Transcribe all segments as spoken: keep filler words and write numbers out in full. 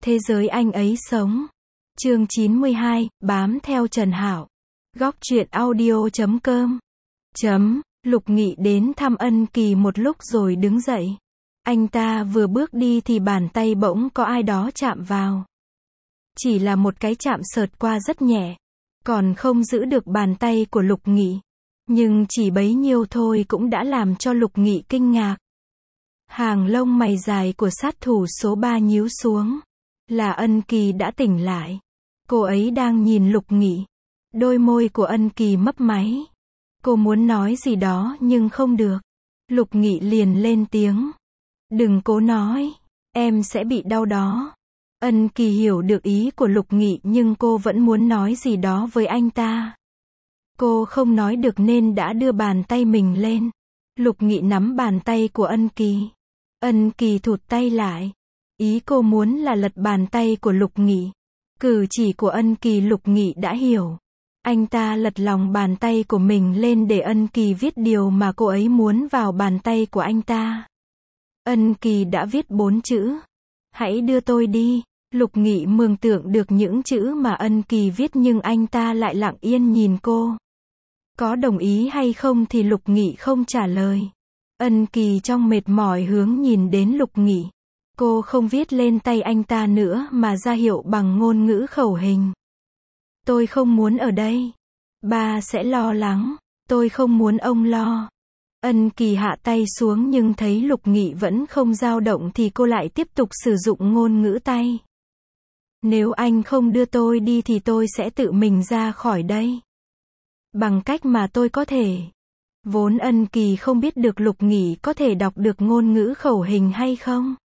Thế giới anh ấy sống. Chương chín mươi hai, bám theo Trần Hảo. Góc truyện audio chấm com. Chấm, Lục Nghị đến thăm Ân Kỳ một lúc rồi đứng dậy. Anh ta vừa bước đi thì bàn tay bỗng có ai đó chạm vào. Chỉ là một cái chạm sượt qua rất nhẹ, còn không giữ được bàn tay của Lục Nghị. Nhưng chỉ bấy nhiêu thôi cũng đã làm cho Lục Nghị kinh ngạc. Hàng lông mày dài của sát thủ số ba nhíu xuống. Là Ân Kỳ đã tỉnh lại. Cô ấy đang nhìn Lục Nghị. Đôi môi của Ân Kỳ mấp máy. Cô muốn nói gì đó nhưng không được. Lục Nghị liền lên tiếng. Đừng cố nói, em sẽ bị đau đó. Ân Kỳ hiểu được ý của Lục Nghị nhưng cô vẫn muốn nói gì đó với anh ta. Cô không nói được nên đã đưa bàn tay mình lên. Lục Nghị nắm bàn tay của Ân Kỳ. Ân Kỳ thụt tay lại. Ý cô muốn là lật bàn tay của Lục Nghị. Cử chỉ của Ân Kỳ Lục Nghị đã hiểu. Anh ta lật lòng bàn tay của mình lên để Ân Kỳ viết điều mà cô ấy muốn vào bàn tay của anh ta. Ân Kỳ đã viết bốn chữ. Hãy đưa tôi đi. Lục Nghị mường tượng được những chữ mà Ân Kỳ viết nhưng anh ta lại lặng yên nhìn cô. Có đồng ý hay không thì Lục Nghị không trả lời. Ân Kỳ trong mệt mỏi hướng nhìn đến Lục Nghị. Cô không viết lên tay anh ta nữa mà ra hiệu bằng ngôn ngữ khẩu hình. Tôi không muốn ở đây. Ba sẽ lo lắng. Tôi không muốn ông lo. Ân Kỳ hạ tay xuống nhưng thấy Lục Nghị vẫn không dao động thì cô lại tiếp tục sử dụng ngôn ngữ tay. Nếu anh không đưa tôi đi thì tôi sẽ tự mình ra khỏi đây. Bằng cách mà tôi có thể. Vốn Ân Kỳ không biết được Lục Nghị có thể đọc được ngôn ngữ khẩu hình hay không.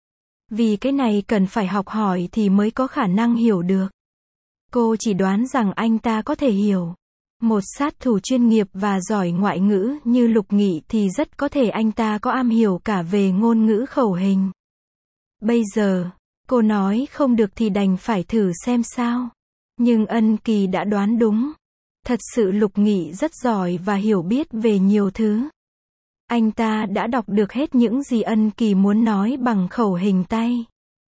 Vì cái này cần phải học hỏi thì mới có khả năng hiểu được. Cô chỉ đoán rằng anh ta có thể hiểu. Một sát thủ chuyên nghiệp và giỏi ngoại ngữ như Lục Nghị thì rất có thể anh ta có am hiểu cả về ngôn ngữ khẩu hình. Bây giờ, cô nói không được thì đành phải thử xem sao. Nhưng Ân Kỳ đã đoán đúng. Thật sự Lục Nghị rất giỏi và hiểu biết về nhiều thứ. Anh ta đã đọc được hết những gì Ân Kỳ muốn nói bằng khẩu hình tay.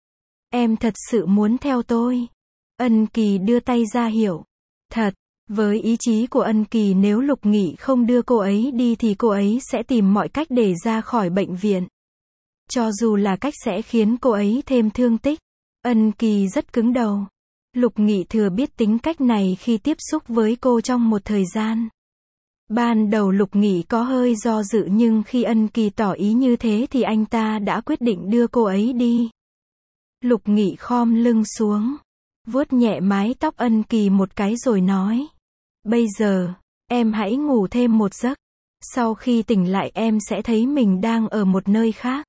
Em thật sự muốn theo tôi. Ân Kỳ đưa tay ra hiệu. Thật, với ý chí của Ân Kỳ nếu Lục Nghị không đưa cô ấy đi thì cô ấy sẽ tìm mọi cách để ra khỏi bệnh viện. Cho dù là cách sẽ khiến cô ấy thêm thương tích. Ân Kỳ rất cứng đầu. Lục Nghị thừa biết tính cách này khi tiếp xúc với cô trong một thời gian. Ban đầu Lục Nghị có hơi do dự nhưng khi Ân Kỳ tỏ ý như thế thì anh ta đã quyết định đưa cô ấy đi. Lục Nghị khom lưng xuống, vuốt nhẹ mái tóc Ân Kỳ một cái rồi nói. Bây giờ, em hãy ngủ thêm một giấc. Sau khi tỉnh lại em sẽ thấy mình đang ở một nơi khác.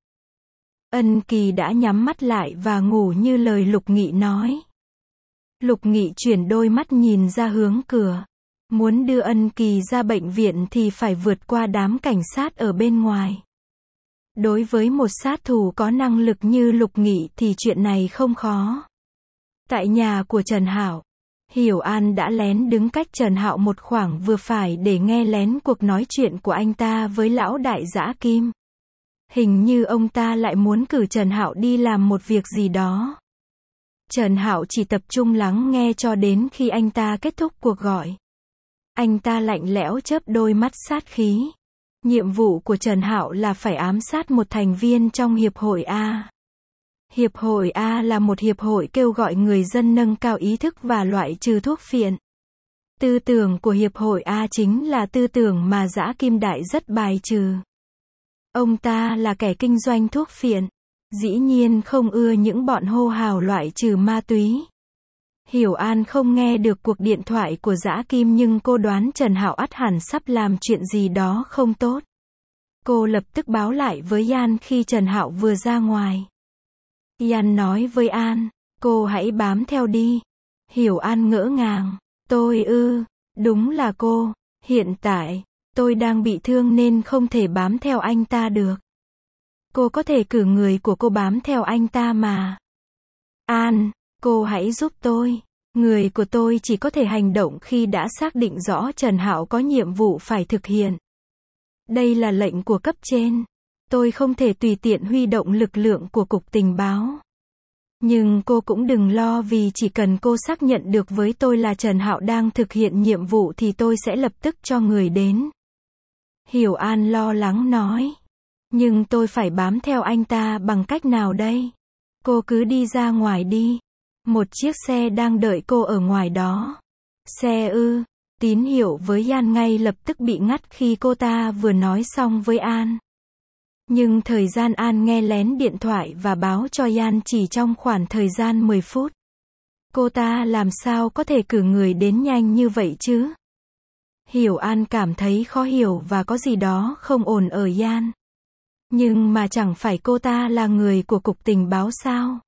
Ân Kỳ đã nhắm mắt lại và ngủ như lời Lục Nghị nói. Lục Nghị chuyển đôi mắt nhìn ra hướng cửa. Muốn đưa Ân Kỳ ra bệnh viện thì phải vượt qua đám cảnh sát ở bên ngoài. Đối với một sát thủ có năng lực như Lục Nghị thì chuyện này không khó. Tại nhà của Trần Hảo, Hiểu An đã lén đứng cách Trần Hạo một khoảng vừa phải để nghe lén cuộc nói chuyện của anh ta với lão đại Dã Kim. Hình như ông ta lại muốn cử Trần Hạo đi làm một việc gì đó. Trần Hạo chỉ tập trung lắng nghe cho đến khi anh ta kết thúc cuộc gọi. Anh ta lạnh lẽo chớp đôi mắt sát khí. Nhiệm vụ của Trần Hạo là phải ám sát một thành viên trong Hiệp hội A. Hiệp hội A là một hiệp hội kêu gọi người dân nâng cao ý thức và loại trừ thuốc phiện. Tư tưởng của Hiệp hội A chính là tư tưởng mà Dã Kim Đại rất bài trừ. Ông ta là kẻ kinh doanh thuốc phiện. Dĩ nhiên không ưa những bọn hô hào loại trừ ma túy. Hiểu An không nghe được cuộc điện thoại của Dã Kim nhưng cô đoán Trần Hạo ắt hẳn sắp làm chuyện gì đó không tốt. Cô lập tức báo lại với An khi Trần Hạo vừa ra ngoài. An nói với An, cô hãy bám theo đi. Hiểu An ngỡ ngàng, tôi ư, đúng là cô, hiện tại, tôi đang bị thương nên không thể bám theo anh ta được. Cô có thể cử người của cô bám theo anh ta mà. An, cô hãy giúp tôi. Người của tôi chỉ có thể hành động khi đã xác định rõ Trần Hạo có nhiệm vụ phải thực hiện. Đây là lệnh của cấp trên. Tôi không thể tùy tiện huy động lực lượng của cục tình báo. Nhưng cô cũng đừng lo vì chỉ cần cô xác nhận được với tôi là Trần Hạo đang thực hiện nhiệm vụ thì tôi sẽ lập tức cho người đến. Hiểu An lo lắng nói. Nhưng tôi phải bám theo anh ta bằng cách nào đây? Cô cứ đi ra ngoài đi. Một chiếc xe đang đợi cô ở ngoài đó. Xe ư? Tín hiệu với An ngay lập tức bị ngắt khi cô ta vừa nói xong với An. Nhưng thời gian An nghe lén điện thoại và báo cho An chỉ trong khoảng thời gian mười phút. Cô ta làm sao có thể cử người đến nhanh như vậy chứ? Hiểu An cảm thấy khó hiểu và có gì đó không ổn ở An. Nhưng mà chẳng phải cô ta là người của cục tình báo sao?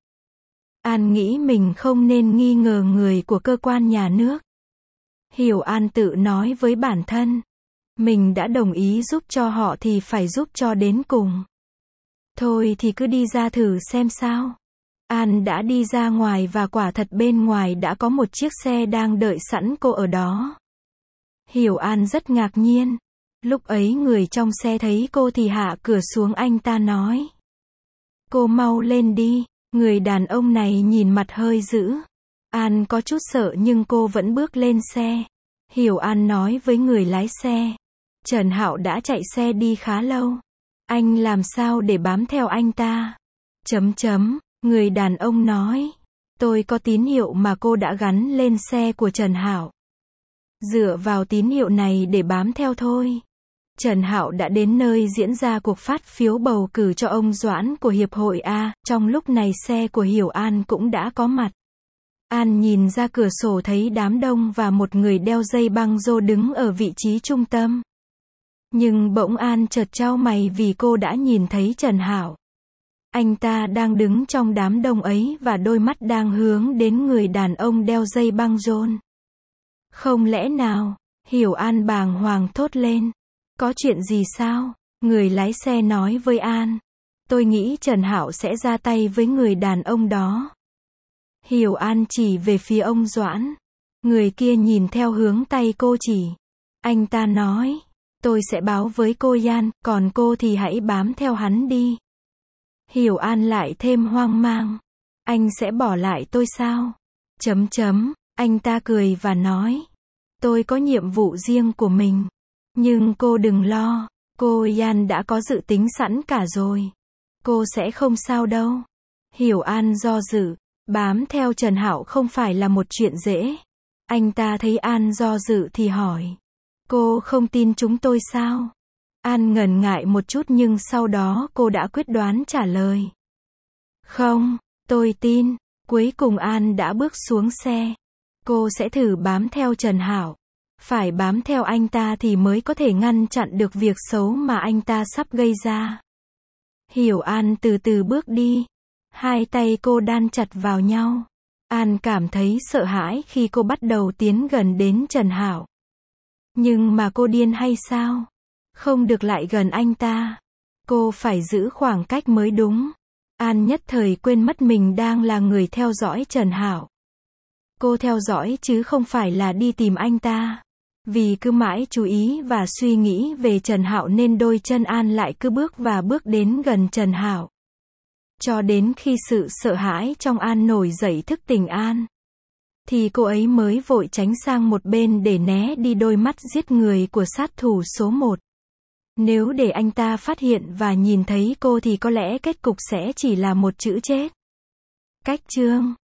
An nghĩ mình không nên nghi ngờ người của cơ quan nhà nước. Hiểu An tự nói với bản thân. Mình đã đồng ý giúp cho họ thì phải giúp cho đến cùng. Thôi thì cứ đi ra thử xem sao. An đã đi ra ngoài và quả thật bên ngoài đã có một chiếc xe đang đợi sẵn cô ở đó. Hiểu An rất ngạc nhiên. Lúc ấy người trong xe thấy cô thì hạ cửa xuống, anh ta nói. Cô mau lên đi. Người đàn ông này nhìn mặt hơi dữ. An có chút sợ nhưng cô vẫn bước lên xe. Hiểu An nói với người lái xe. Trần Hạo đã chạy xe đi khá lâu. Anh làm sao để bám theo anh ta? Chấm chấm, người đàn ông nói. Tôi có tín hiệu mà cô đã gắn lên xe của Trần Hạo. Dựa vào tín hiệu này để bám theo thôi. Trần Hạo đã đến nơi diễn ra cuộc phát phiếu bầu cử cho ông Doãn của Hiệp hội A, trong lúc này xe của Hiểu An cũng đã có mặt. An nhìn ra cửa sổ thấy đám đông và một người đeo dây băng rô đứng ở vị trí trung tâm. Nhưng bỗng An chợt chau mày vì cô đã nhìn thấy Trần Hạo. Anh ta đang đứng trong đám đông ấy và đôi mắt đang hướng đến người đàn ông đeo dây băng rôn. Không lẽ nào? Hiểu An bàng hoàng thốt lên. Có chuyện gì sao? Người lái xe nói với An. Tôi nghĩ Trần Hạo sẽ ra tay với người đàn ông đó. Hiểu An chỉ về phía ông Doãn. Người kia nhìn theo hướng tay cô chỉ. Anh ta nói. Tôi sẽ báo với cô An, còn cô thì hãy bám theo hắn đi. Hiểu An lại thêm hoang mang. Anh sẽ bỏ lại tôi sao? Chấm chấm, anh ta cười và nói. Tôi có nhiệm vụ riêng của mình. Nhưng cô đừng lo, cô An đã có dự tính sẵn cả rồi. Cô sẽ không sao đâu. Hiểu An do dự, bám theo Trần Hạo không phải là một chuyện dễ. Anh ta thấy An do dự thì hỏi. Cô không tin chúng tôi sao? An ngần ngại một chút nhưng sau đó cô đã quyết đoán trả lời. Không, tôi tin. Cuối cùng An đã bước xuống xe. Cô sẽ thử bám theo Trần Hạo. Phải bám theo anh ta thì mới có thể ngăn chặn được việc xấu mà anh ta sắp gây ra. Hiểu An từ từ bước đi. Hai tay cô đan chặt vào nhau. An cảm thấy sợ hãi khi cô bắt đầu tiến gần đến Trần Hạo. Nhưng mà cô điên hay sao? Không được lại gần anh ta. Cô phải giữ khoảng cách mới đúng. An nhất thời quên mất mình đang là người theo dõi Trần Hạo. Cô theo dõi chứ không phải là đi tìm anh ta. Vì cứ mãi chú ý và suy nghĩ về Trần Hạo nên đôi chân An lại cứ bước và bước đến gần Trần Hạo. Cho đến khi sự sợ hãi trong An nổi dậy thức tỉnh An. Thì cô ấy mới vội tránh sang một bên để né đi đôi mắt giết người của sát thủ số một. Nếu để anh ta phát hiện và nhìn thấy cô thì có lẽ kết cục sẽ chỉ là một chữ chết. Cách chương